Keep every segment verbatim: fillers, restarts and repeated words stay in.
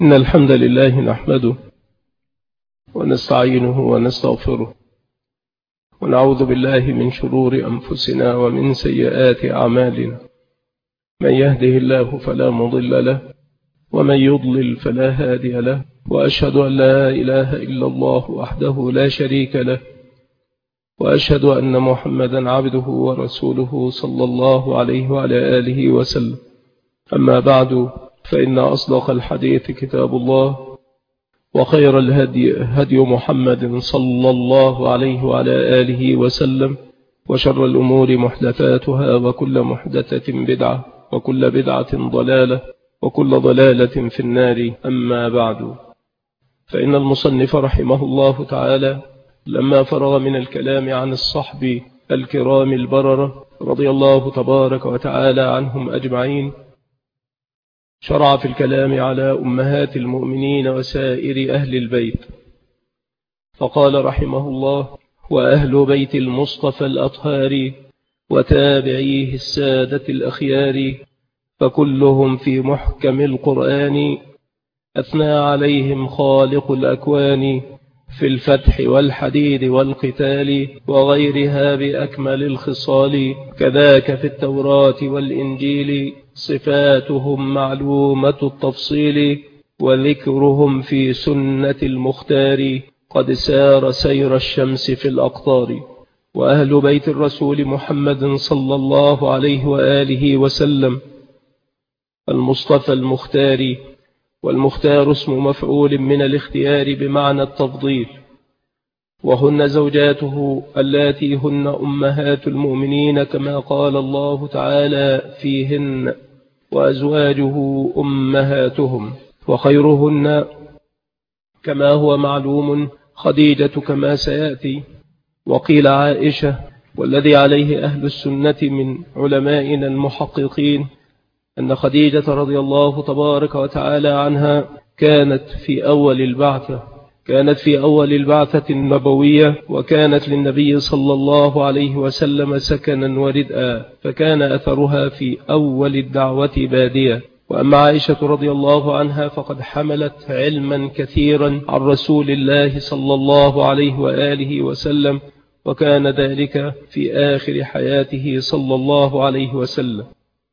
إن الحمد لله نحمده ونستعينه ونستغفره ونعوذ بالله من شرور أنفسنا ومن سيئات أعمالنا. من يهده الله فلا مضل له ومن يضلل فلا هادي له، وأشهد أن لا إله إلا الله وحده لا شريك له، وأشهد أن محمدا عبده ورسوله صلى الله عليه وعلى آله وسلم. أما بعد، فإن أصدق الحديث كتاب الله، وخير الهدي هدي محمد صلى الله عليه وعلى آله وسلم، وشر الأمور محدثاتها، وكل محدثة بدعة، وكل بدعة ضلالة، وكل ضلالة في النار. أما بعد، فإن المصنف رحمه الله تعالى لما فرغ من الكلام عن الصحب الكرام البررة رضي الله تبارك وتعالى عنهم أجمعين، شرع في الكلام على أمهات المؤمنين وسائر أهل البيت، فقال رحمه الله: وأهل بيت المصطفى الأطهار وتابعيه السادة الأخيار، فكلهم في محكم القرآن أثنى عليهم خالق الأكوان، في الفتح والحديد والقتال وغيرها بأكمل الخصال، كذاك في التوراة والإنجيل صفاتهم معلومة التفصيل، وذكرهم في سنة المختار قد سار سير الشمس في الأقطار. وأهل بيت الرسول محمد صلى الله عليه وآله وسلم المصطفى المختار، والمختار اسم مفعول من الاختيار بمعنى التفضيل، وهن زوجاته اللاتي هن أمهات المؤمنين كما قال الله تعالى فيهن: وأزواجه أمهاتهم. وخيرهن كما هو معلوم خديجة كما سيأتي، وقيل عائشة، والذي عليه أهل السنة من علمائنا المحققين أن خديجة رضي الله تبارك وتعالى عنها كانت في أول البعثة كانت في أول البعثة النبوية، وكانت للنبي صلى الله عليه وسلم سكنا وردءا، فكان أثرها في أول الدعوة بادية. وأما عائشة رضي الله عنها فقد حملت علما كثيرا عن رسول الله صلى الله عليه وآله وسلم، وكان ذلك في آخر حياته صلى الله عليه وسلم.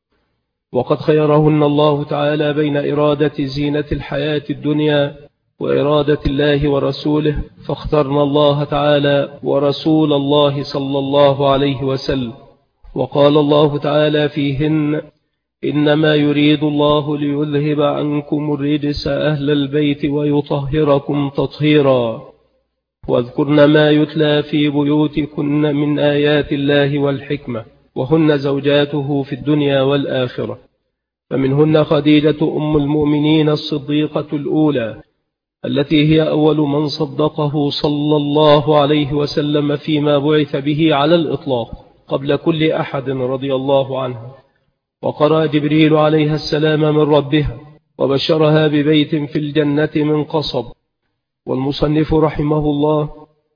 وقد خيرهن الله تعالى بين إرادة زينة الحياة الدنيا وإرادة الله ورسوله، فاخترنا الله تعالى ورسول الله صلى الله عليه وسلم. وقال الله تعالى فيهن: إنما يريد الله ليذهب عنكم الرجس أهل البيت ويطهركم تطهيرا، واذكرن ما يتلى في بيوتكن من آيات الله والحكمة، وهن زوجاته في الدنيا والآخرة. فمنهن خديجة أم المؤمنين الصديقة الأولى، التي هي أول من صدقه صلى الله عليه وسلم فيما بعث به على الإطلاق قبل كل أحد رضي الله عنه. وقرأ جبريل عليه السلام من ربها وبشرها ببيت في الجنة من قصب. والمصنف رحمه الله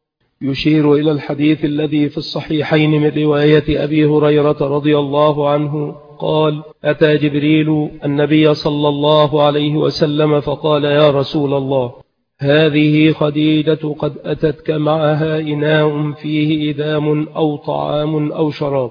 يشير إلى الحديث الذي في الصحيحين من رواية أبي هريرة رضي الله عنه قال: أتى جبريل النبي صلى الله عليه وسلم فقال: يا رسول الله، هذه خديجة قد أتتك معها إناء فيه إدام أو طعام أو شراب،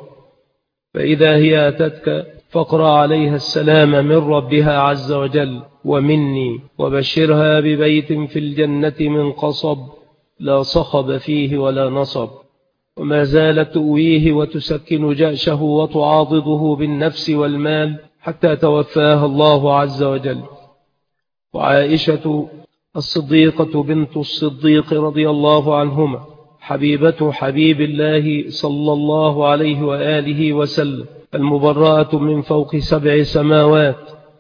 فإذا هي أتتك فاقرأ عليها السلام من ربها عز وجل ومني، وبشرها ببيت في الجنة من قصب لا صخب فيه ولا نصب. وما زالت تؤويه وتسكن جأشه وتعاضده بالنفس والمال حتى توفاها الله عز وجل. وعائشة الصديقة بنت الصديق رضي الله عنهما حبيبة حبيب الله صلى الله عليه وآله وسلم، المبرأة من فوق سبع سماوات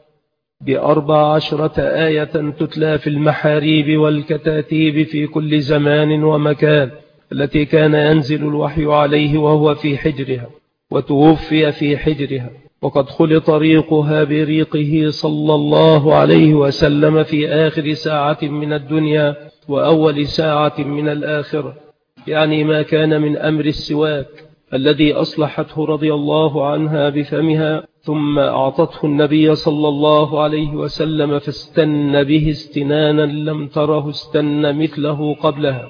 بأربع عشرة آية تتلى في المحاريب والكتاتيب في كل زمان ومكان، التي كان ينزل الوحي عليه وهو في حجرها، وتوفي في حجرها، وقد خلط ريقها بريقه صلى الله عليه وسلم في آخر ساعة من الدنيا وأول ساعة من الآخرة، يعني ما كان من أمر السواك الذي أصلحته رضي الله عنها بفمها، ثم أعطته النبي صلى الله عليه وسلم فاستن به استنانا لم تره استن مثله قبلها،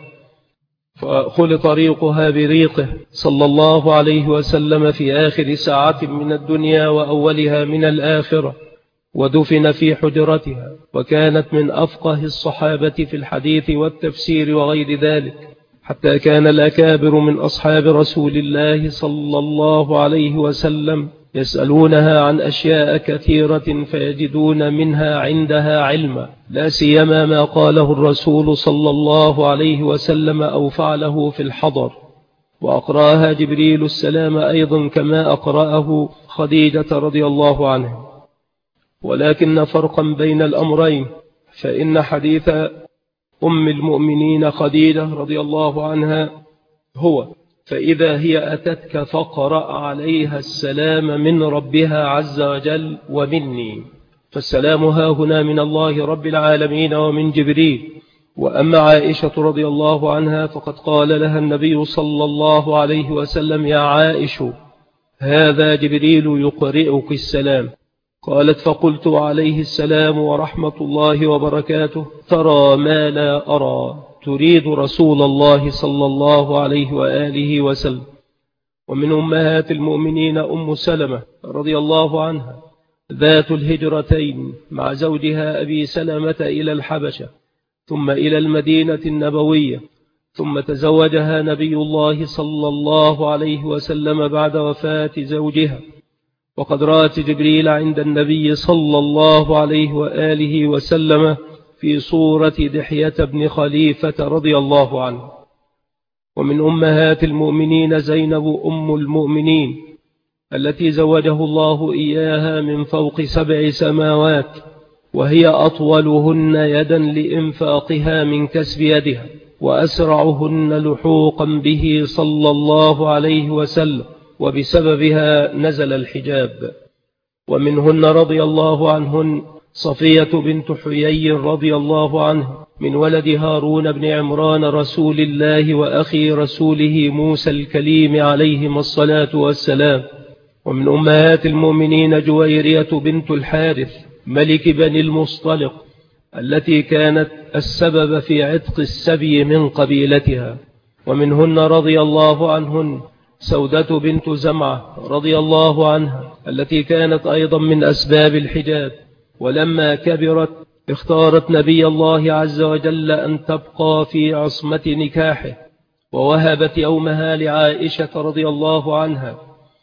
فخلط ريقها بريقه صلى الله عليه وسلم في آخر ساعة من الدنيا وأولها من الآخرة، ودفن في حجرتها، وكانت من أفقه الصحابة في الحديث والتفسير وغير ذلك، حتى كان الأكابر من أصحاب رسول الله صلى الله عليه وسلم يسألونها عن أشياء كثيرة فيجدون منها عندها علما، لا سيما ما قاله الرسول صلى الله عليه وسلم أو فعله في الحضر، وأقرأها جبريل السلام أيضا كما أقرأه خديجة رضي الله عنها. ولكن فرقا بين الأمرين، فإن حديث أم المؤمنين خديجة رضي الله عنها هو: فإذا هي أتتك فقرأ عليها السلام من ربها عز وجل ومني، فالسلام ها هنا من الله رب العالمين ومن جبريل. وأما عائشة رضي الله عنها فقد قال لها النبي صلى الله عليه وسلم: يا عائش، هذا جبريل يقرئك السلام. قالت: فقلت: عليه السلام ورحمة الله وبركاته، ترى ما لا أرى، تريد رسول الله صلى الله عليه وآله وسلم. ومن أمهات المؤمنين أم سلمة رضي الله عنها ذات الهجرتين مع زوجها أبي سلمة إلى الحبشة، ثم إلى المدينة النبوية، ثم تزوجها نبي الله صلى الله عليه وسلم بعد وفاة زوجها، وقد رأت جبريل عند النبي صلى الله عليه وآله وسلم في صورة دحية بن خليفة رضي الله عنه. ومن أمهات المؤمنين زينب أم المؤمنين التي زوجه الله إياها من فوق سبع سماوات، وهي أطولهن يدا لإنفاقها من كسب يدها، وأسرعهن لحوقا به صلى الله عليه وسلم، وبسببها نزل الحجاب. ومنهن رضي الله عنهن صفية بنت حيي رضي الله عنه من ولد هارون بن عمران رسول الله وأخي رسوله موسى الكليم عليهما الصلاة والسلام. ومن أمهات المؤمنين جويرية بنت الحارث ملك بني المصطلق التي كانت السبب في عتق السبي من قبيلتها. ومنهن رضي الله عنهن سودة بنت زمعة رضي الله عنها التي كانت أيضا من أسباب الحجاب، ولما كبرت اختارت نبي الله عز وجل أن تبقى في عصمة نكاحه، ووهبت يومها لعائشة رضي الله عنها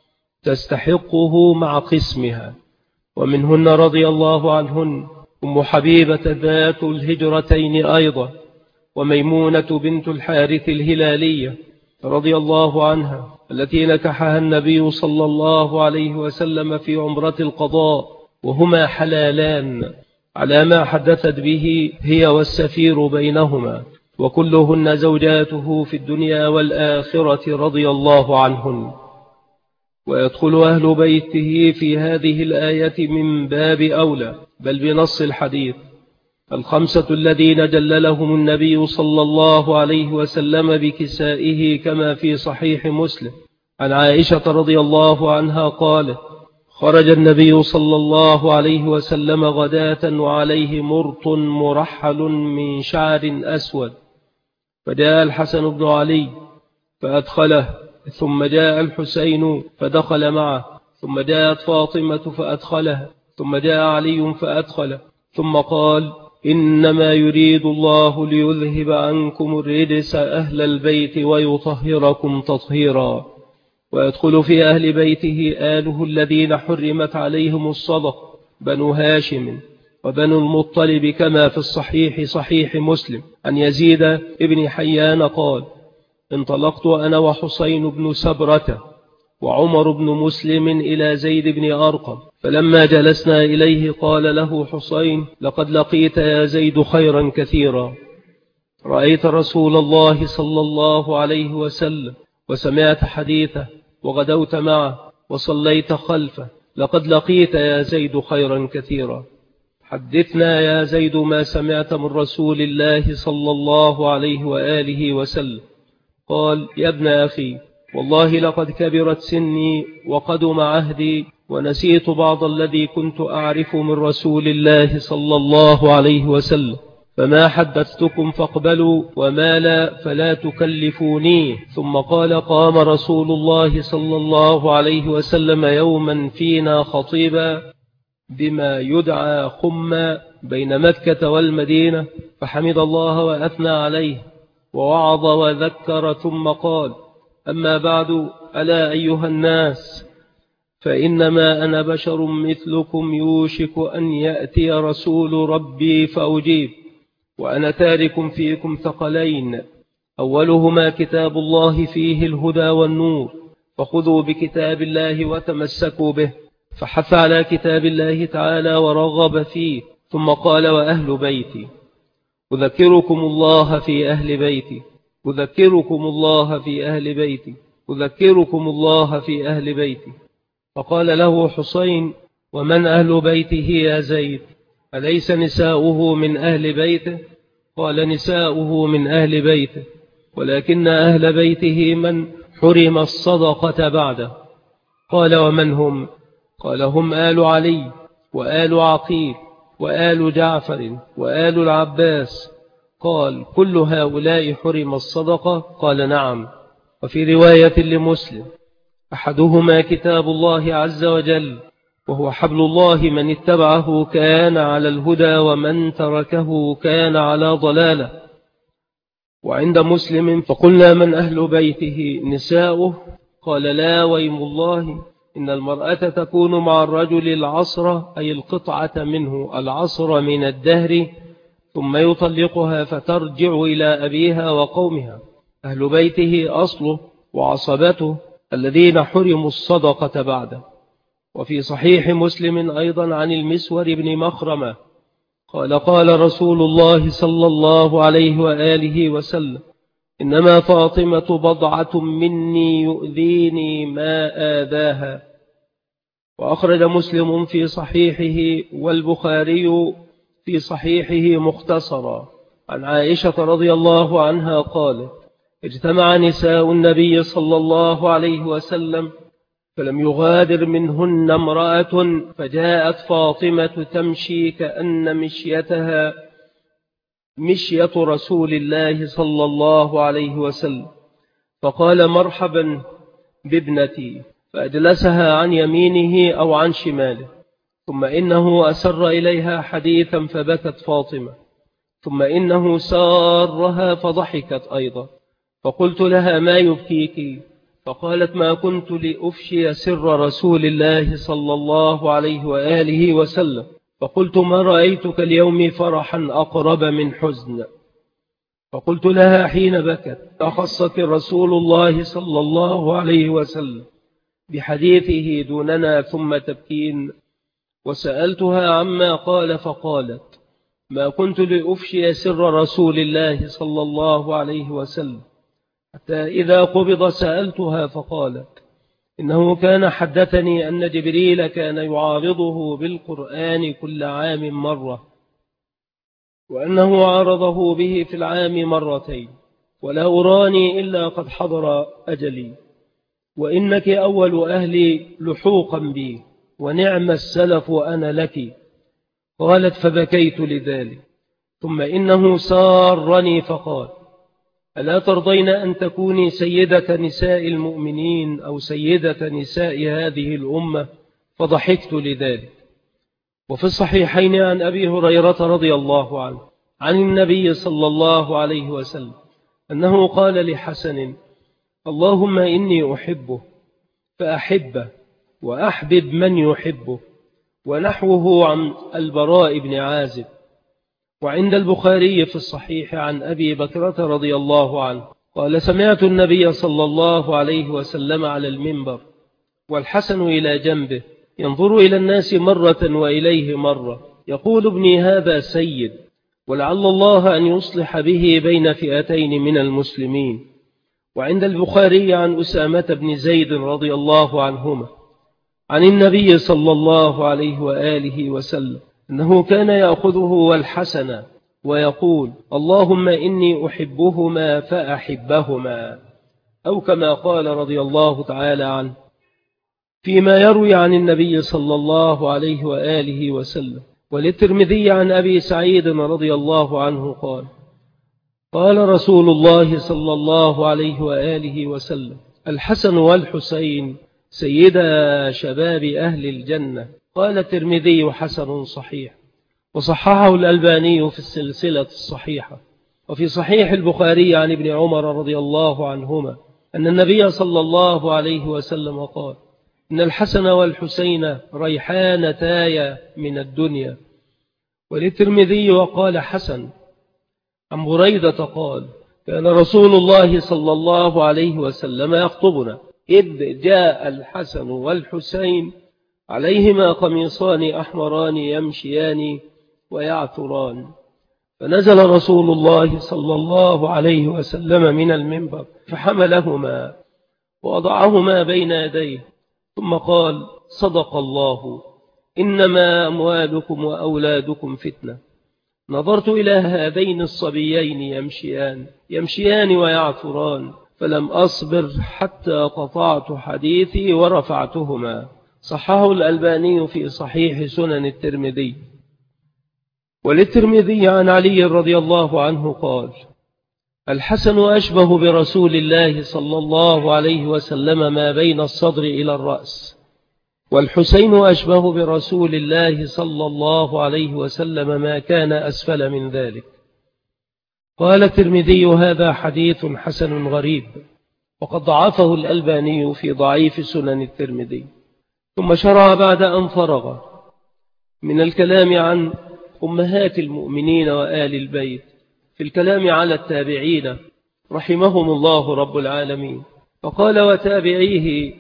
تستحقه مع قسمها. ومنهن رضي الله عنهن أم حبيبة ذات الهجرتين أيضا، وميمونة بنت الحارث الهلالية رضي الله عنها التي نكحها النبي صلى الله عليه وسلم في عمرة القضاء، وهما حلالان على ما حدثت به هي والسفير بينهما، وكلهن زوجاته في الدنيا والآخرة رضي الله عنهن. ويدخل أهل بيته في هذه الآية من باب أولى، بل بنص الحديث، الخمسة الذين جللهم النبي صلى الله عليه وسلم بكسائه كما في صحيح مسلم عن عائشة رضي الله عنها قالت: خرج النبي صلى الله عليه وسلم غداة وعليه مرط مرحل من شعر أسود، فجاء الحسن بن علي فأدخله، ثم جاء الحسين فدخل معه، ثم جاءت فاطمة فأدخلها، ثم جاء علي فأدخله، ثم قال: إنما يريد الله ليذهب عنكم الرجس أهل البيت ويطهركم تطهيرا. ويدخل في أهل بيته آله الذين حرمت عليهم الصدق، بنو هاشم وبنو المطلب، كما في الصحيح صحيح مسلم عن يزيد ابن حيان قال: انطلقت أنا وحسين بن سبرة وعمر بن مسلم إلى زيد بن أرقم، فلما جلسنا إليه قال له حسين: لقد لقيت يا زيد خيرا كثيرا، رأيت رسول الله صلى الله عليه وسلم وسمعت حديثه وغدوت معه وصليت خلفه، لقد لقيت يا زيد خيرا كثيرا، حدثنا يا زيد ما سمعت من رسول الله صلى الله عليه وآله وسلم. قال: يا ابن أخي، والله لقد كبرت سني وقدم عهدي، ونسيت بعض الذي كنت أعرف من رسول الله صلى الله عليه وسلم، فما حدثتكم فاقبلوا، وما لا فلا تكلفوني. ثم قال: قام رسول الله صلى الله عليه وسلم يوما فينا خطيبا بما يدعى خما بين مكة والمدينة، فحمد الله وأثنى عليه ووعظ وذكر، ثم قال: أما بعد، ألا أيها الناس، فإنما أنا بشر مثلكم، يوشك أن يأتي رسول ربي فأجيب، وأنا تارك فيكم ثقلين، أولهما كتاب الله فيه الهدى والنور، فخذوا بكتاب الله وتمسكوا به، فحث على كتاب الله تعالى ورغب فيه، ثم قال: وأهل بيتي، أذكركم الله في أهل بيتي، أذكركم الله في أهل بيتي، أذكركم الله في أهل بيتي. فقال له حسين: ومن أهل بيته يا زيد؟ أليس نساؤه من أهل بيته؟ قال: نساؤه من أهل بيته، ولكن أهل بيته من حرم الصدقة بعده. قال: ومن هم؟ قال: هم آل علي وآل عقيل وآل جعفر وآل العباس. قال: كل هؤلاء حرم الصدقة؟ قال: نعم. وفي رواية لمسلم: أحدهما كتاب الله عز وجل، وهو حبل الله، من اتبعه كان على الهدى، ومن تركه كان على ضلالة. وعند مسلم: فقلنا: من أهل بيته؟ نساؤه؟ قال: لا ويم الله، إن المرأة تكون مع الرجل العصر، أي القطعة منه، العصر من الدهر، ثم يطلقها فترجع إلى أبيها وقومها. أهل بيته أصله وعصبته الذين حرموا الصدقة بعده. وفي صحيح مسلم أيضا عن المسور بن مخرمة قال: قال رسول الله صلى الله عليه وآله وسلم: إنما فاطمة بضعة مني يؤذيني ما آذاها. وأخرج مسلم في صحيحه والبخاري في صحيحه مختصرا عن عائشة رضي الله عنها قالت: اجتمع نساء النبي صلى الله عليه وسلم، فلم يغادر منهن امرأة، فجاءت فاطمة تمشي كأن مشيتها مشية رسول الله صلى الله عليه وسلم، فقال: مرحبا بابنتي، فأجلسها عن يمينه أو عن شماله، ثم إنه أسر إليها حديثا فبكت فاطمة، ثم إنه سارها فضحكت أيضا، فقلت لها: ما يبكيك؟ فقالت: ما كنت لأفشي سر رسول الله صلى الله عليه وآله وسلم، فقلت: ما رأيتك اليوم فرحا أقرب من حزن. فقلت لها حين بكت: أخصك رسول الله صلى الله عليه وسلم بحديثه دوننا ثم تبكين؟ وسألتها عما قال، فقالت: ما كنت لأفشي سر رسول الله صلى الله عليه وسلم، حتى إذا قبض سألتها فقالت: إنه كان حدثني أن جبريل كان يعارضه بالقرآن كل عام مرة، وأنه عارضه به في العام مرتين، ولا أراني إلا قد حضر أجلي، وإنك أول أهلي لحوقا بي، ونعم السلف أنا لك. قالت: فبكيت لذلك، ثم إنه سارني فقال: ألا ترضين أن تكوني سيدة نساء المؤمنين أو سيدة نساء هذه الأمة؟ فضحكت لذلك. وفي الصحيحين عن أبي هريرة رضي الله عنه عن النبي صلى الله عليه وسلم أنه قال لحسن: اللهم إني أحبه فأحبه وأحبب من يحبه، ونحوه عن البراء بن عازب. وعند البخاري في الصحيح عن أبي بكرة رضي الله عنه قال: سمعت النبي صلى الله عليه وسلم على المنبر والحسن إلى جنبه ينظر إلى الناس مرة وإليه مرة، يقول: ابني هذا سيد، ولعل الله أن يصلح به بين فئتين من المسلمين. وعند البخاري عن أسامة بن زيد رضي الله عنهما عن النبي صلى الله عليه وآله وسلم أنه كان يأخذه والحسن ويقول: اللهم إني أحبهما فأحبهما. أو كما قال رضي الله تعالى عنه فيما يروي عن النبي صلى الله عليه وآله وسلم. وللترمذي عن أبي سعيد رضي الله عنه قال قال رسول الله صلى الله عليه وآله وسلم الحسن والحسين سيدا شباب أهل الجنة. قال الترمذي حسن صحيح، وصححه الألباني في السلسلة الصحيحة. وفي صحيح البخاري عن ابن عمر رضي الله عنهما أن النبي صلى الله عليه وسلم قال إن الحسن والحسين ريحانتاي من الدنيا. وللترمذي وقال حسن عن بريدة قال كان رسول الله صلى الله عليه وسلم يخطبنا إذ جاء الحسن والحسين عليهما قميصان أحمران يمشيان ويعثران، فنزل رسول الله صلى الله عليه وسلم من المنبر فحملهما ووضعهما بين يديه ثم قال صدق الله إنما أموالكم وأولادكم فتنة. نظرت إلى هذين الصبيين يمشيان يمشيان ويعثران فلم أصبر حتى قطعت حديثي ورفعتهما. صححه الألباني في صحيح سنن الترمذي. وللترمذي عن علي رضي الله عنه قال الحسن أشبه برسول الله صلى الله عليه وسلم ما بين الصدر إلى الرأس، والحسين أشبه برسول الله صلى الله عليه وسلم ما كان أسفل من ذلك. قال الترمذي هذا حديث حسن غريب، وقد ضعفه الألباني في ضعيف سنن الترمذي. ثم شرع بعد أن فرغ من الكلام عن أمهات المؤمنين وآل البيت في الكلام على التابعين رحمهم الله رب العالمين، فقال وتابعيه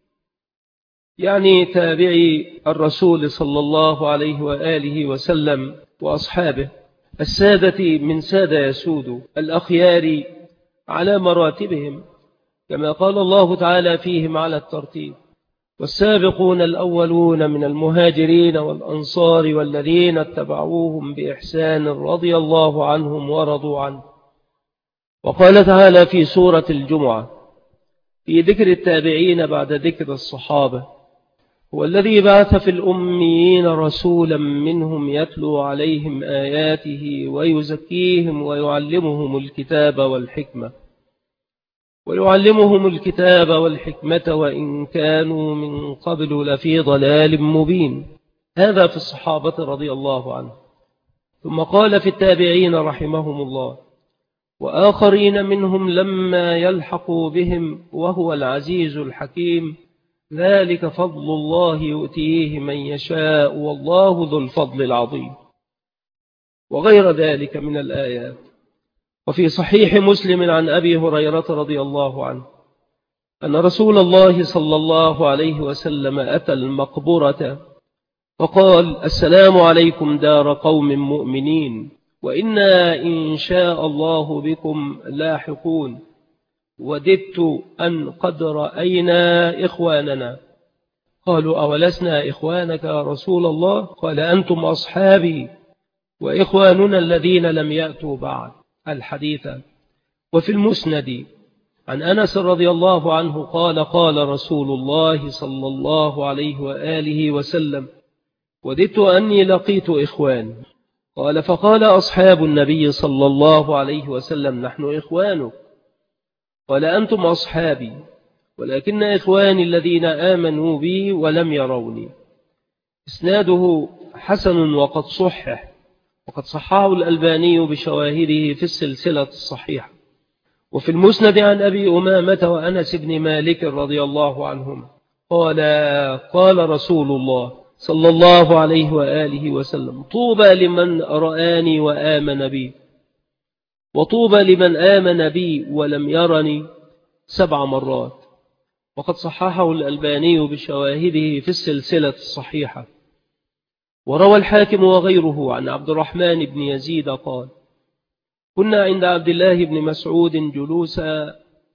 يعني تابعي الرسول صلى الله عليه وآله وسلم وأصحابه السادة من سادة يسود الأخيار على مراتبهم، كما قال الله تعالى فيهم على الترتيب والسابقون الأولون من المهاجرين والأنصار والذين اتبعوهم بإحسان رضي الله عنهم ورضوا عنه. وقال تعالى في سورة الجمعة في ذكر التابعين بعد ذكر الصحابة هو الذي بعث في الأميين رسولا منهم يتلو عليهم آياته ويزكيهم ويعلمهم الكتاب والحكمة ويعلمهم الكتاب والحكمة وإن كانوا من قبل لفي ضلال مبين. هذا في الصحابة رضي الله عنه. ثم قال في التابعين رحمهم الله وآخرين منهم لما يلحقوا بهم وهو العزيز الحكيم ذلك فضل الله يؤتيه من يشاء والله ذو الفضل العظيم، وغير ذلك من الآيات. وفي صحيح مسلم عن أبي هريرة رضي الله عنه أن رسول الله صلى الله عليه وسلم أتى المقبرة فقال السلام عليكم دار قوم مؤمنين وإنا إن شاء الله بكم لاحقون، وددت أن قد رأينا إخواننا. قالوا أولسنا إخوانك يا رسول الله؟ قال أنتم أصحابي وإخواننا الذين لم يأتوا بعد. الحديث. وفي المسند عن أنس رضي الله عنه قال قال رسول الله صلى الله عليه وآله وسلم وددت أني لقيت إخوان. قال فقال أصحاب النبي صلى الله عليه وسلم نحن إخوانك. قال أنتم أصحابي ولكن إخواني الذين آمنوا بي ولم يروني. إسناده حسن وقد صحح، وقد صححه الألباني بشواهده في السلسلة الصحيحة. وفي المسند عن أبي أمامة وأنس بن مالك رضي الله عنهم قال قال رسول الله صلى الله عليه وآله وسلم طوبى لمن رآني وآمن بي، وطوبى لمن آمن بي ولم يرني سبع مرات. وقد صححه الألباني بشواهده في السلسلة الصحيحة. وروى الحاكم وغيره عن عبد الرحمن بن يزيد قال كنا عند عبد الله بن مسعود جلوسا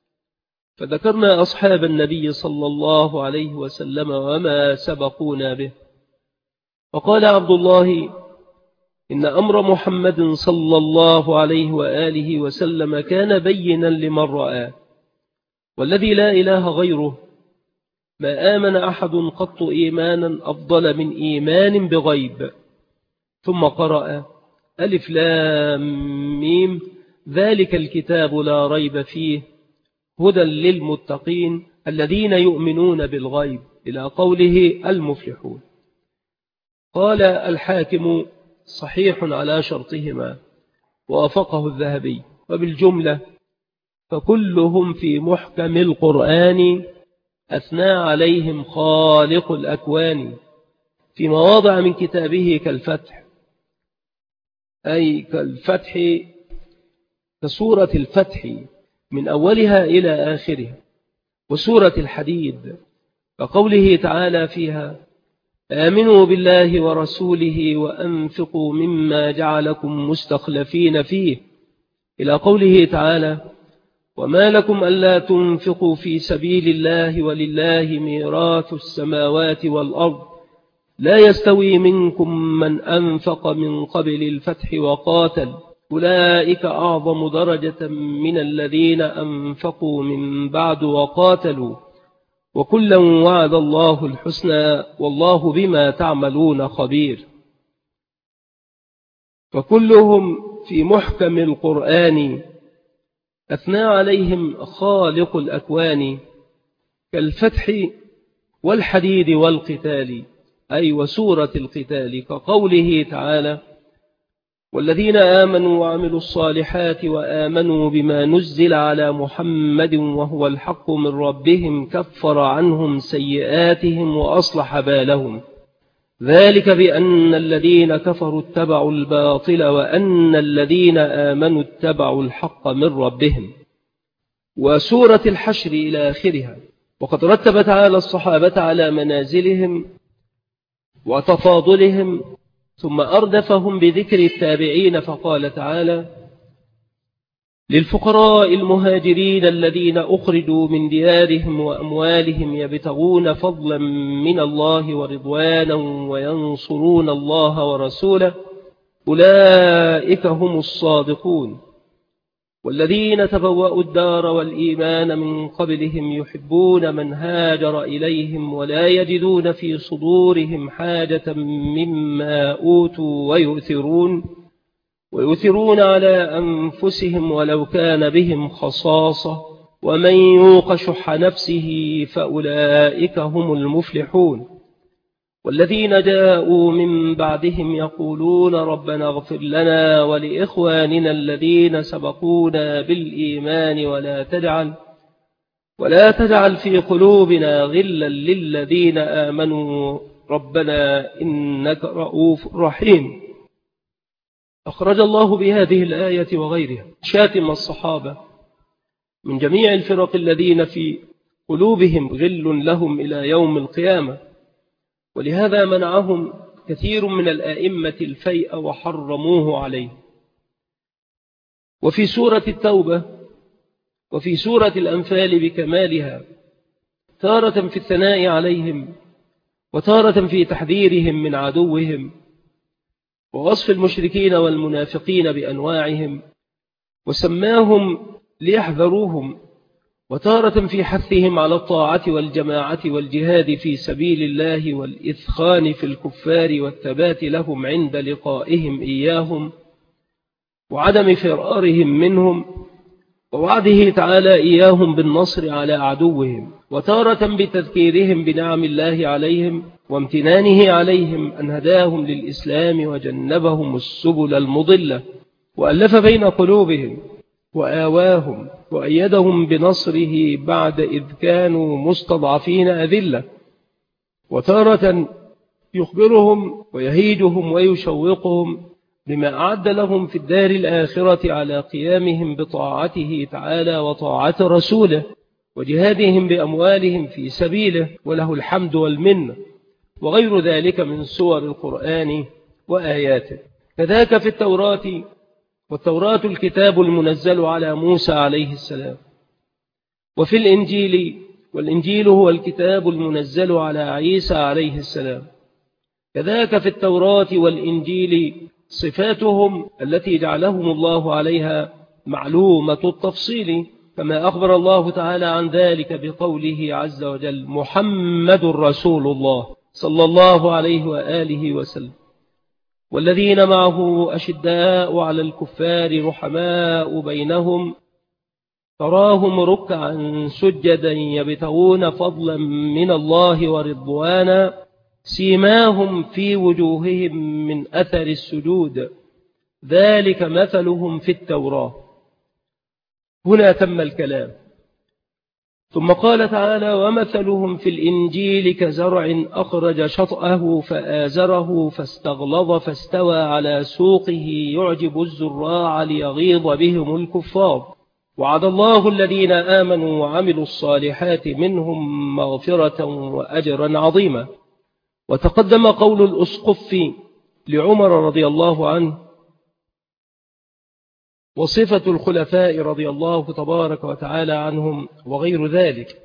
فذكرنا أصحاب النبي صلى الله عليه وسلم وما سبقونا به، فقال عبد الله إن أمر محمد صلى الله عليه وآله وسلم كان بينا لمن رآه، والذي لا إله غيره ما آمن أحد قط إيمانا أفضل من إيمان بغيب. ثم قرأ ألف لام ميم ذلك الكتاب لا ريب فيه هدى للمتقين الذين يؤمنون بالغيب إلى قوله المفلحون. قال الحاكم صحيح على شرطهما ووافقه الذهبي. وبالجملة فكلهم في محكم القرآن أثنى عليهم خالق الأكوان في مواضع من كتابه كالفتح، أي كالفتح كسورة الفتح من أولها إلى آخرها، وسورة الحديد فقوله تعالى فيها آمنوا بالله ورسوله وأنفقوا مما جعلكم مستخلفين فيه إلى قوله تعالى وما لكم ألا تنفقوا في سبيل الله ولله ميراث السماوات والأرض لا يستوي منكم من أنفق من قبل الفتح وقاتل أولئك أعظم درجة من الذين أنفقوا من بعد وقاتلوا وكلا وعد الله الحسنى والله بما تعملون خبير. فكلهم في محكم القرآن أثنى عليهم خالق الأكوان كالفتح والحديد والقتال، أي وسورة القتال كقوله تعالى والذين آمنوا وعملوا الصالحات وآمنوا بما نزل على محمد وهو الحق من ربهم كفر عنهم سيئاتهم وأصلح بالهم ذلك بأن الذين كفروا اتبعوا الباطل وأن الذين آمنوا اتبعوا الحق من ربهم. وسورة الحشر إلى آخرها. وقد رتب تعالى الصحابة على منازلهم وتفاضلهم ثم أردفهم بذكر التابعين فقال تعالى للفقراء المهاجرين الذين أخرجوا من ديارهم وأموالهم يبتغون فضلا من الله ورضوانا وينصرون الله ورسوله أولئك هم الصادقون والذين تبوأوا الدار والإيمان من قبلهم يحبون من هاجر إليهم ولا يجدون في صدورهم حاجة مما أوتوا ويؤثرون ويؤثرون على أنفسهم ولو كان بهم خصاصة ومن يوق شح نفسه فأولئك هم المفلحون والذين جاءوا من بعدهم يقولون ربنا اغفر لنا ولإخواننا الذين سبقونا بالإيمان ولا تجعل ولا تجعل في قلوبنا غلا للذين آمنوا ربنا إنك رؤوف رحيم. أخرج الله بهذه الآية وغيرها شاتم الصحابة من جميع الفرق الذين في قلوبهم غل لهم إلى يوم القيامة، ولهذا منعهم كثير من الآئمة الفيء وحرموه عليه. وفي سورة التوبة وفي سورة الأنفال بكمالها تارة في الثناء عليهم وتارة في تحذيرهم من عدوهم ووصف المشركين والمنافقين بأنواعهم وسماهم ليحذروهم، وتارة في حثهم على الطاعة والجماعة والجهاد في سبيل الله والإثخان في الكفار والثبات لهم عند لقائهم إياهم وعدم فرارهم منهم ووعده تعالى إياهم بالنصر على عدوهم، وتارة بتذكيرهم بنعم الله عليهم وامتنانه عليهم أن هداهم للإسلام وجنبهم السبل المضلة وألف بين قلوبهم وآواهم وأيدهم بنصره بعد إذ كانوا مستضعفين أذلة، وتارة يخبرهم ويهيجهم ويشوقهم بما أعد لهم في الدار الآخرة على قيامهم بطاعته تعالى وطاعة رسوله وجهادهم بأموالهم في سبيله وله الحمد والمنة، وغير ذلك من سور القرآن وآياته. كذاك في التوراة، والتوراة الكتاب المنزل على موسى عليه السلام، وفي الإنجيل، والإنجيل هو الكتاب المنزل على عيسى عليه السلام. كذاك في التوراة والإنجيل صفاتهم التي جعلهم الله عليها معلومة التفصيل كما أخبر الله تعالى عن ذلك بقوله عز وجل: محمد رسول الله صلى الله عليه وآله وسلم والذين معه أشداء على الكفار رحماء بينهم تراهم ركعا سجدا يبتغون فضلا من الله ورضوانا سيماهم في وجوههم من أثر السجود ذلك مثلهم في التوراة. هنا تم الكلام، ثم قال تعالى: ومثلهم في الإنجيل كزرع أخرج شطأه فآزره فاستغلظ فاستوى على سوقه يعجب الزراع ليغيظ بهم الكفار وعد الله الذين آمنوا وعملوا الصالحات منهم مغفرة وأجرا عظيما. وتقدم قول الأسقف لعمر رضي الله عنه وصفة الخلفاء رضي الله تبارك وتعالى عنهم وغير ذلك،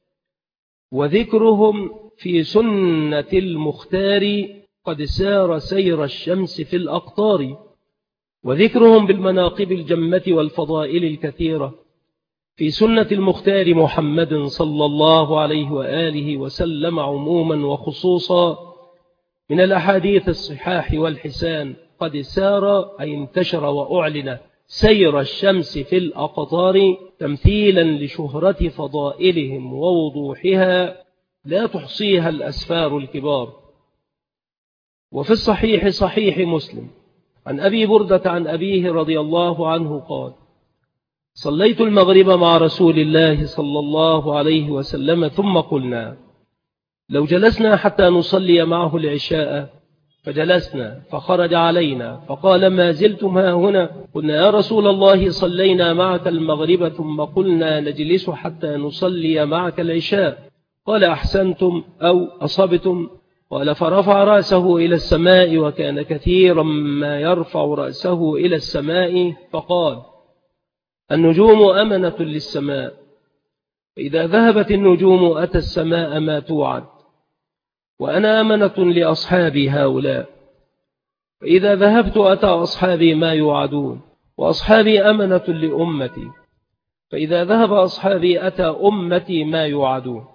وذكرهم في سنة المختار قد سار سير الشمس في الأقطار، وذكرهم بالمناقب الجمة والفضائل الكثيرة في سنة المختار محمد صلى الله عليه وآله وسلم عموما وخصوصا من الأحاديث الصحاح والحسان قد سار أي انتشر وأعلن سير الشمس في الأقطار تمثيلا لشهرة فضائلهم ووضوحها لا تحصيها الأسفار الكبار. وفي الصحيح صحيح مسلم عن أبي بردة عن أبيه رضي الله عنه قال: صليت المغرب مع رسول الله صلى الله عليه وسلم ثم قلنا لو جلسنا حتى نصلي معه العشاء، فجلسنا فخرج علينا فقال: ما زلتم ها هنا؟ قلنا: يا رسول الله صلينا معك المغرب ثم قلنا نجلس حتى نصلي معك العشاء. قال: أحسنتم أو أصبتم. قال: فرفع رأسه إلى السماء وكان كثيرا ما يرفع رأسه إلى السماء فقال: النجوم أمنة للسماء، فإذا ذهبت النجوم أتى السماء ما توعد، وأنا أمنة لأصحابي هؤلاء، فإذا ذهبت أتى أصحابي ما يوعدون، وأصحابي أمنة لأمتي، فإذا ذهب أصحابي أتى أمتي ما يوعدون.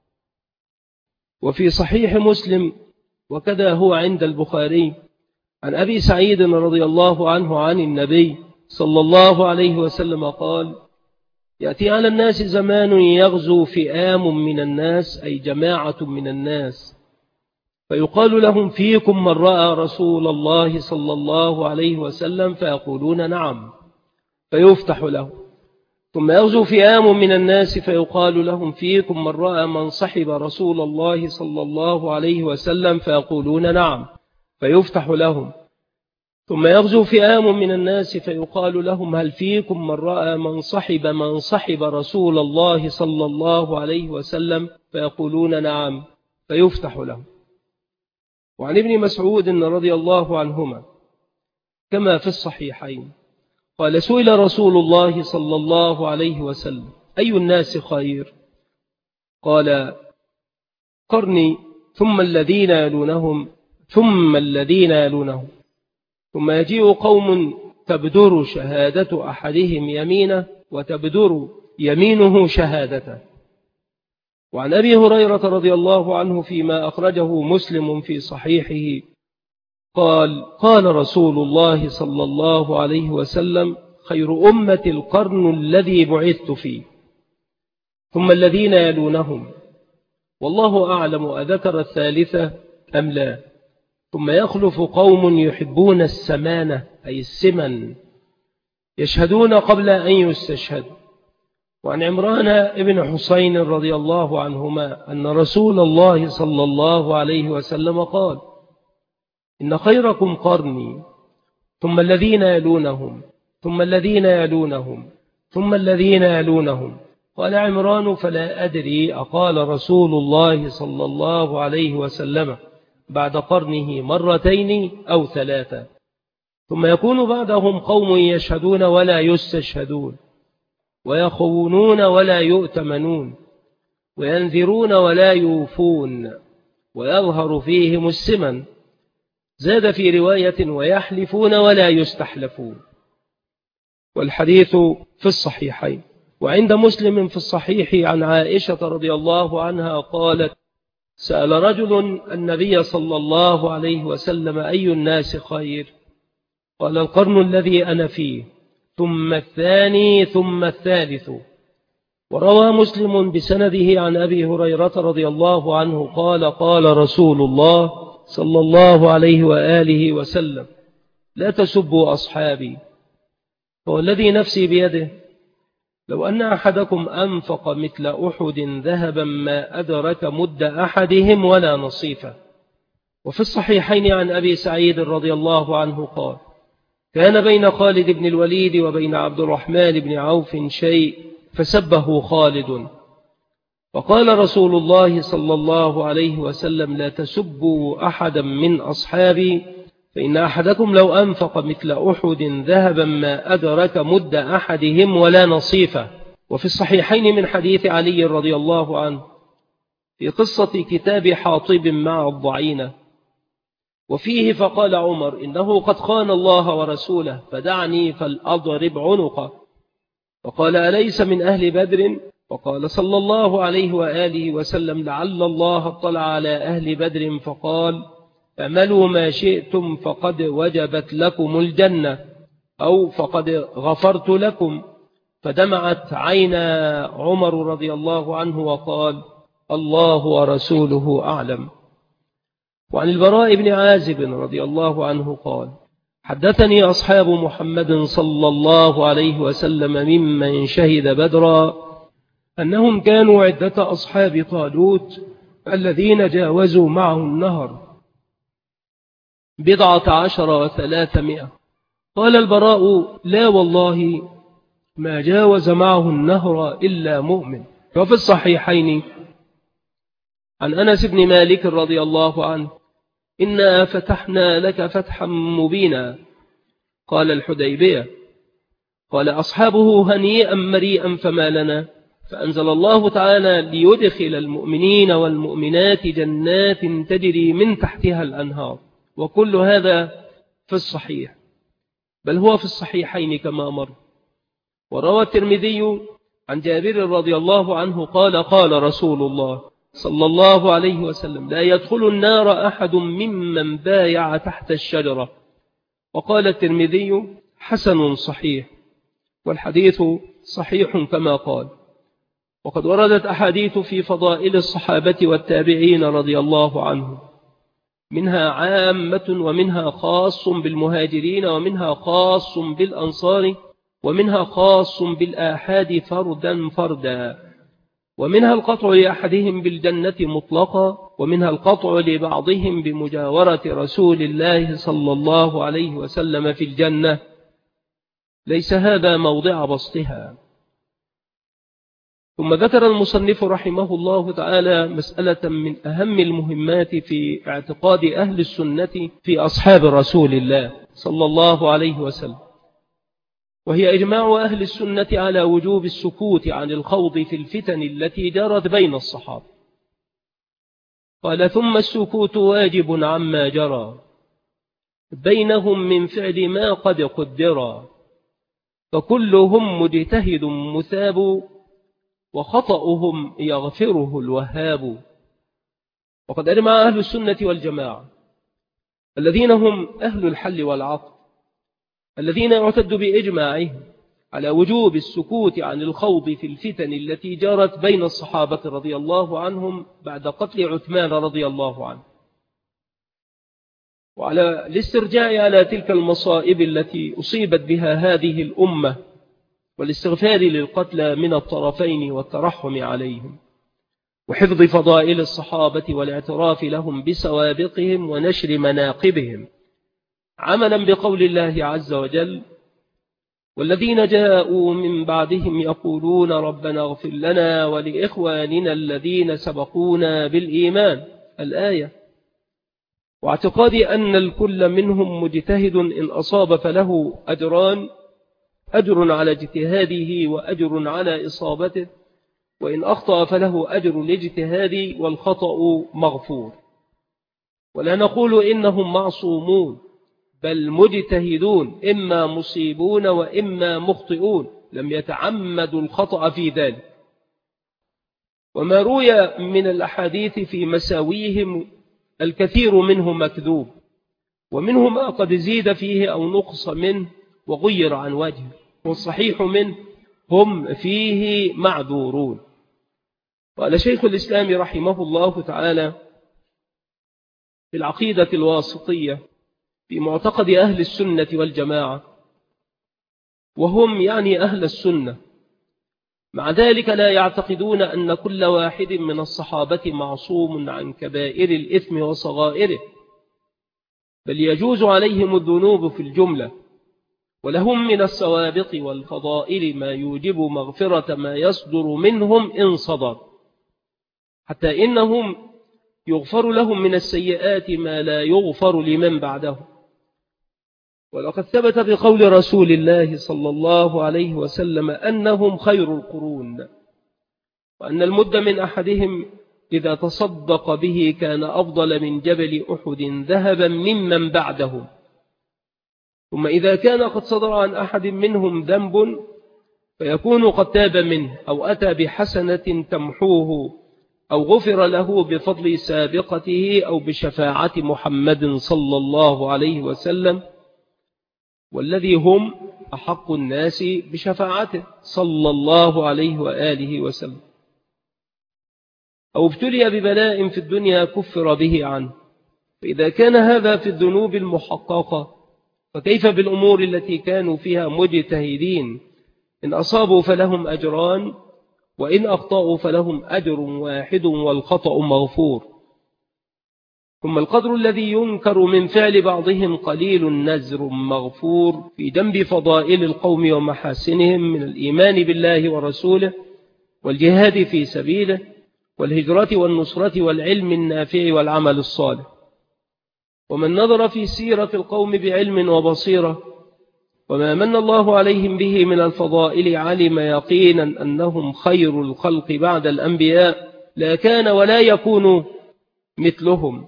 وفي صحيح مسلم وكذا هو عند البخاري عن أبي سعيد رضي الله عنه عن النبي صلى الله عليه وسلم قال: يأتي على الناس زمان يغزو فئام من الناس أي جماعة من الناس، فيقال لهم: فيكم من رأى رسول الله صلى الله عليه وسلم؟ فيقولون: نعم، فيفتح له. ثم يغزو فئام من الناس فيقال لهم: فيكم من رأى من صحب رسول الله صلى الله عليه وسلم؟ فيقولون: نعم، فيفتح لهم. ثم يغزو فئام من الناس فيقال لهم: هل فيكم من رأى من صحب من صحب رسول الله صلى الله عليه وسلم؟ فيقولون: نعم، فيفتح لهم. وعن ابن مسعود رضي الله عنهما كما في الصحيحين قال: سئل رسول الله صلى الله عليه وسلم: أي الناس خير؟ قال: قرني، ثم الذين يلونهم، ثم الذين يلونهم، ثم يجيء قوم تبدر شهادة أحدهم يمينه وتبدر يمينه شهادته. وعن أبي هريرة رضي الله عنه فيما أخرجه مسلم في صحيحه قال: قال رسول الله صلى الله عليه وسلم: خير أمة القرن الذي بعثت فيه، ثم الذين يلونهم، والله أعلم أذكر الثالثة أم لا، ثم يخلف قوم يحبون السمانة أي السمن، يشهدون قبل أن يستشهدوا. وعن عمران ابن حسين رضي الله عنهما أن رسول الله صلى الله عليه وسلم قال: إن خيركم قرني، ثم الذين يلونهم، ثم الذين يلونهم، ثم الذين يلونهم. قال عمران: فلا أدري أقال رسول الله صلى الله عليه وسلم بعد قرنه مرتين أو ثلاثة. ثم يكون بعدهم قوم يشهدون ولا يستشهدون، ويخونون ولا يؤتمنون، وينذرون ولا يوفون، ويظهر فيهم السمن. زاد في رواية: ويحلفون ولا يستحلفون. والحديث في الصحيحين. وعند مسلم في الصحيح عن عائشة رضي الله عنها قالت: سأل رجل النبي صلى الله عليه وسلم: أي الناس خير؟ قال: القرن الذي أنا فيه، ثم الثاني، ثم الثالث. وروى مسلم بسنده عن أبي هريرة رضي الله عنه قال: قال رسول الله صلى الله عليه وآله وسلم: لا تسبوا أصحابي، فوالذي نفسي بيده لو أن أحدكم أنفق مثل أحد ذهبا ما أدرك مد أحدهم ولا نصيفه. وفي الصحيحين عن أبي سعيد رضي الله عنه قال: كان بين خالد بن الوليد وبين عبد الرحمن بن عوف شيء فسبه خالد، وقال رسول الله صلى الله عليه وسلم: لا تسبوا أحدا من أصحابي، فإن أحدكم لو أنفق مثل أحد ذهبا ما أدرك مد أحدهم ولا نصيفه. وفي الصحيحين من حديث علي رضي الله عنه في قصة كتاب حاطب مع الضعينة، وفيه: فقال عمر: إنه قد خان الله ورسوله، فدعني فلأضرب عنقه. فقال: أليس من أهل بدر؟ فقال صلى الله عليه وآله وسلم: لعل الله اطلع على أهل بدر فقال: اعملوا ما شئتم فقد وجبت لكم الجنة، أو فقد غفرت لكم. فدمعت عينا عمر رضي الله عنه وقال: الله ورسوله أعلم. وعن البراء بن عازب رضي الله عنه قال: حدثني أصحاب محمد صلى الله عليه وسلم ممن شهد بدرا أنهم كانوا عدة أصحاب طالوت الذين جاوزوا معه النهر بضعة عشر وثلاثمائة. قال البراء: لا والله ما جاوز معه النهر إلا مؤمن. وفي الصحيحين عن أنس بن مالك رضي الله عنه: إنا فتحنا لك فتحا مبينا. قال: الحديبية. قال أصحابه: هنيئا مريئا، فما لنا؟ فأنزل الله تعالى: ليدخل المؤمنين والمؤمنات جنات تجري من تحتها الأنهار. وكل هذا في الصحيح، بل هو في الصحيحين كما مر. وروى الترمذي عن جابر رضي الله عنه قال: قال رسول الله صلى الله عليه وسلم: لا يدخل النار أحد ممن بايع تحت الشجرة. وقال الترمذي: حسن صحيح. والحديث صحيح كما قال. وقد وردت أحاديث في فضائل الصحابة والتابعين رضي الله عنهم، منها عامة ومنها خاص بالمهاجرين ومنها خاص بالأنصار ومنها خاص بالآحاد فردا فردا، ومنها القطع لأحدهم بالجنة مطلقا، ومنها القطع لبعضهم بمجاورة رسول الله صلى الله عليه وسلم في الجنة. ليس هذا موضع بسطها. ثم ذكر المصنف رحمه الله تعالى مسألة من أهم المهمات في اعتقاد أهل السنة في أصحاب رسول الله صلى الله عليه وسلم، وهي إجماع أهل السنة على وجوب السكوت عن الخوض في الفتن التي جرت بين الصحابة. قال: ثم السكوت واجب عما جرى بينهم من فعل ما قد قدر، فكلهم مجتهد مثاب، وخطأهم يغفره الوهاب. وقد أجمع أهل السنة والجماعة الذين هم أهل الحل والعقد، الذين يعتد بإجماعهم على وجوب السكوت عن الخوض في الفتن التي جرت بين الصحابة رضي الله عنهم بعد قتل عثمان رضي الله عنه، وعلى الاسترجاع على تلك المصائب التي أصيبت بها هذه الأمة، والاستغفار للقتلى من الطرفين والترحم عليهم، وحفظ فضائل الصحابة والاعتراف لهم بسوابقهم ونشر مناقبهم، عملا بقول الله عز وجل: والذين جاءوا من بعدهم يقولون ربنا اغفر لنا ولإخواننا الذين سبقونا بالإيمان، الآية. واعتقاد أن الكل منهم مجتهد، إن أصاب فله أجران: أجر على اجتهاده وأجر على إصابته، وإن أخطأ فله أجر الاجتهاد والخطأ مغفور. ولا نقول إنهم معصومون، بل مجتهدون، إما مصيبون وإما مخطئون، لم يتعمدوا الخطأ في ذلك. وما روي من الأحاديث في مساويهم الكثير منه مكذوب، ومنه ما قد زيد فيه أو نقص منه وغير عن وجهه، والصحيح منه هم فيه معذورون. قال شيخ الإسلام رحمه الله تعالى في العقيدة الواسطية في معتقد أهل السنة والجماعة، وهم يعني أهل السنة، مع ذلك لا يعتقدون أن كل واحد من الصحابة معصوم عن كبائر الإثم وصغائره، بل يجوز عليهم الذنوب في الجملة، ولهم من السوابق والفضائل ما يوجب مغفرة ما يصدر منهم إن صدر، حتى إنهم يغفر لهم من السيئات ما لا يغفر لمن بعده. ولقد ثبت بقول رسول الله صلى الله عليه وسلم أنهم خير القرون، وأن المد من أحدهم إذا تصدق به كان أفضل من جبل أحد ذهبا ممن بعدهم. ثم إذا كان قد صدر عن أحد منهم ذنب فيكون قد تاب منه أو أتى بحسنة تمحوه، أو غفر له بفضل سابقته أو بشفاعة محمد صلى الله عليه وسلم، والذي هم أحق الناس بشفاعته صلى الله عليه وآله وسلم. أو ابتلي ببلاء في الدنيا كفر به عنه. فإذا كان هذا في الذنوب المحققة، فكيف بالأمور التي كانوا فيها مجتهدين؟ إن أصابوا فلهم أجران، وإن أخطأوا فلهم أجر واحد والخطأ مغفور. ثم القدر الذي ينكر من فعل بعضهم قليل نزر مغفور في جنب فضائل القوم ومحاسنهم من الإيمان بالله ورسوله والجهاد في سبيله والهجرة والنصرة والعلم النافع والعمل الصالح. ومن نظر في سيرة القوم بعلم وبصيرة وما من الله عليهم به من الفضائل علم يقينا أنهم خير الخلق بعد الأنبياء، لا كان ولا يكون مثلهم،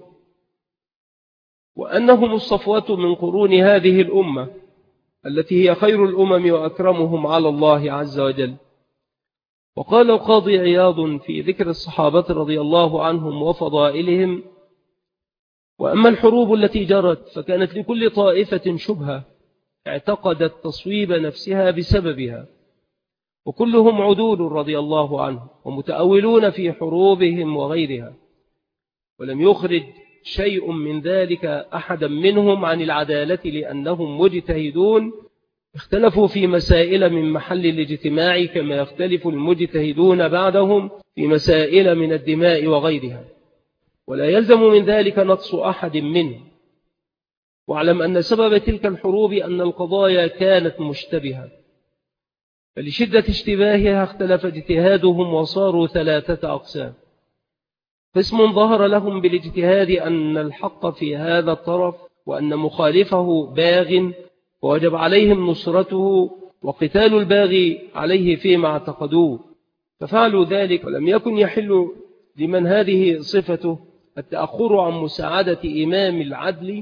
وأنهم الصفوة من قرون هذه الأمة التي هي خير الأمم وأكرمهم على الله عز وجل. وقال القاضي عياض في ذكر الصحابة رضي الله عنهم وفضائلهم: وأما الحروب التي جرت فكانت لكل طائفة شبهة اعتقدت تصويب نفسها بسببها، وكلهم عدول رضي الله عنهم ومتأولون في حروبهم وغيرها، ولم يخرج شيء من ذلك أحدا منهم عن العدالة، لأنهم مجتهدون اختلفوا في مسائل من محل الاجتماع كما يختلف المجتهدون بعدهم في مسائل من الدماء وغيرها، ولا يلزم من ذلك نقص أحد منهم. واعلم أن سبب تلك الحروب أن القضايا كانت مشتبهة، فلشدة اشتباهها اختلف اجتهادهم وصاروا ثلاثة أقسام: قسم ظهر لهم بالاجتهاد أن الحق في هذا الطرف وأن مخالفه باغ ووجب عليهم نصرته وقتال الباغي عليه فيما اعتقدوه، ففعلوا ذلك، ولم يكن يحل لمن هذه صفته التأخر عن مساعدة إمام العدل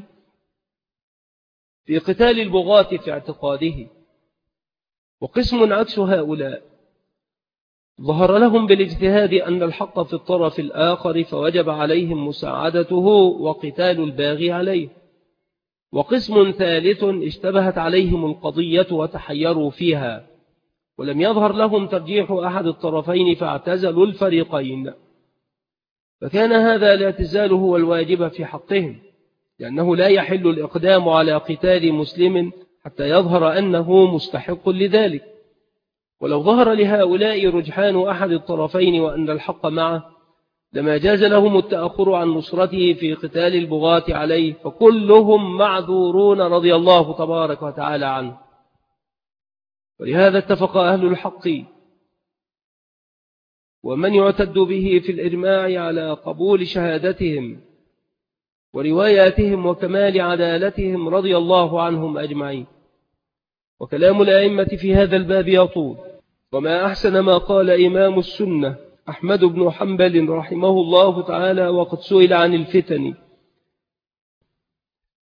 في قتال البغاة في اعتقاده. وقسم عكس هؤلاء ظهر لهم بالاجتهاد أن الحق في الطرف الآخر فوجب عليهم مساعدته وقتال الباغي عليه. وقسم ثالث اشتبهت عليهم القضية وتحيروا فيها، ولم يظهر لهم ترجيح أحد الطرفين فاعتزلوا الفريقين، فكان هذا الاعتزال هو الواجب في حقهم، لأنه لا يحل الإقدام على قتال مسلم حتى يظهر أنه مستحق لذلك. ولو ظهر لهؤلاء رجحان أحد الطرفين وأن الحق معه لما جاز لهم التأخر عن نصرته في قتال البغاة عليه، فكلهم معذورون رضي الله تبارك وتعالى عنه. ولهذا اتفق أهل الحق ومن يعتد به في الإجماع على قبول شهادتهم ورواياتهم وكمال عدالتهم رضي الله عنهم أجمعين. وكلام الأئمة في هذا الباب يطول، وما أحسن ما قال إمام السنة أحمد بن حنبل رحمه الله تعالى وقد سئل عن الفتن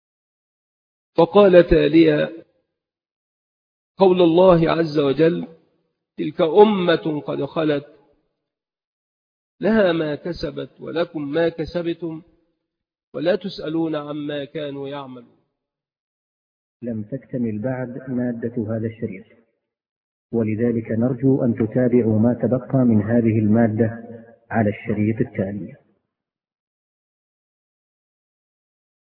فقال تاليا: قول الله عز وجل: تلك أمة قد خلت لها ما كسبت ولكم ما كسبتم ولا تسألون عما كانوا يعملون. لم تكتمل بعد مادة هذا الشريط، ولذلك نرجو أن تتابعوا ما تبقى من هذه المادة على الشريط التالي.